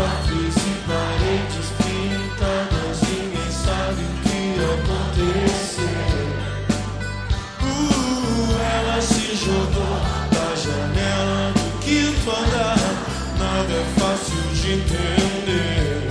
cofres e paredes pintadas, ninguém sabe o que aconteceu. Ela se jogou da janela do quinto andar, nada é fácil de entender.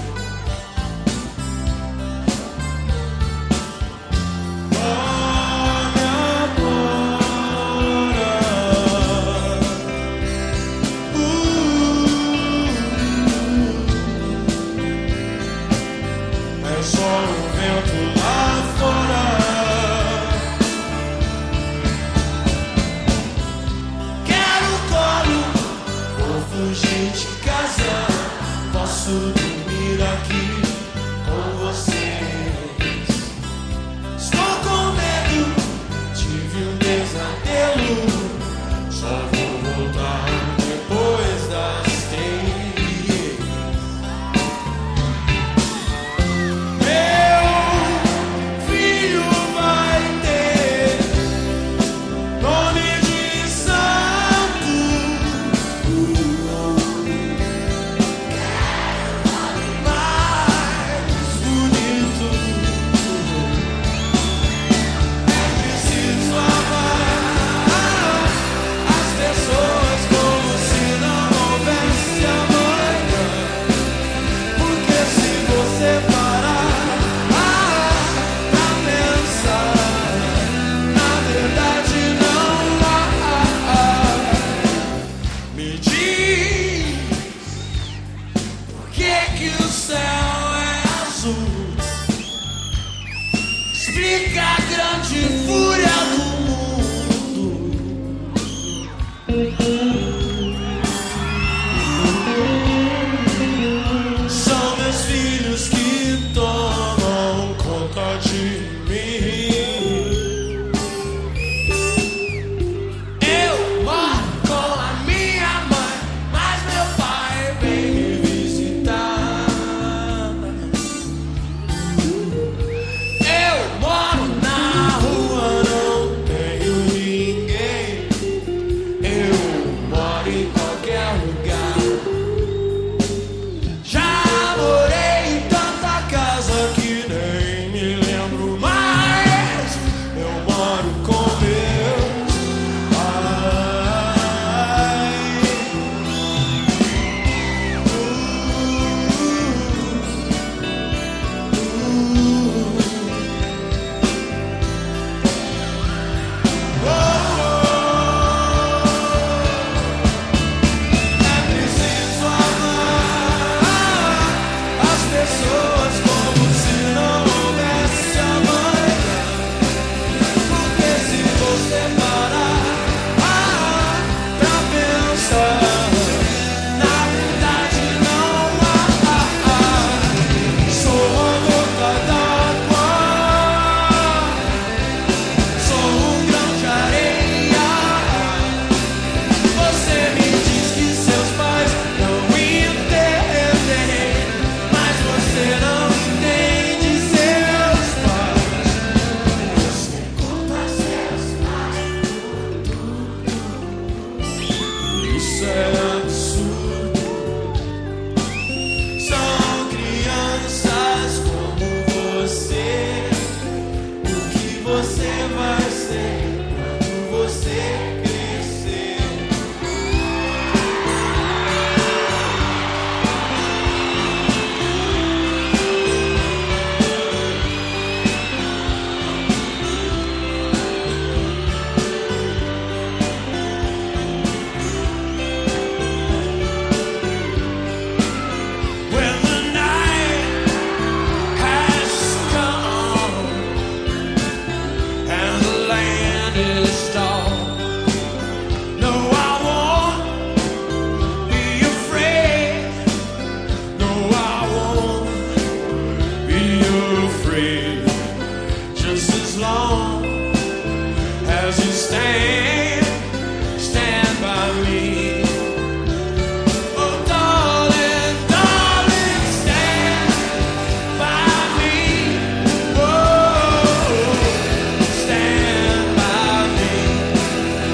Dormir aqui com vocês. Estou com medo, tive um pesadelo. Só vou voltar depois das 3. Meu filho vai ter nome de santo. Explica a grande fúria do mundo. São meus filhos que tomam conta de mim. Eu moro com a minha mãe, mas meu pai vem me visitar.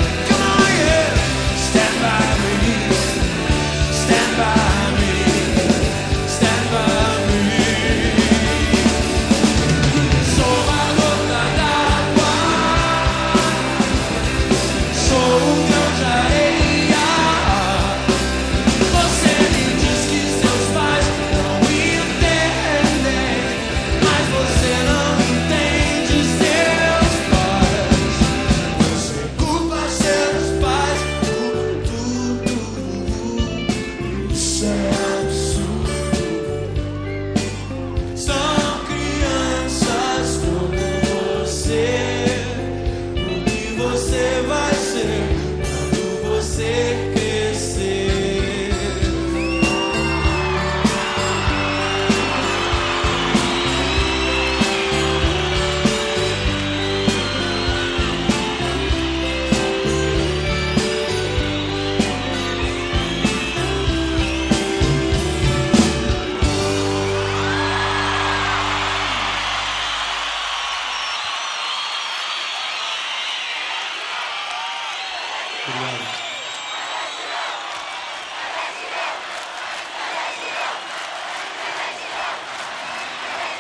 Stand by me. Obrigado.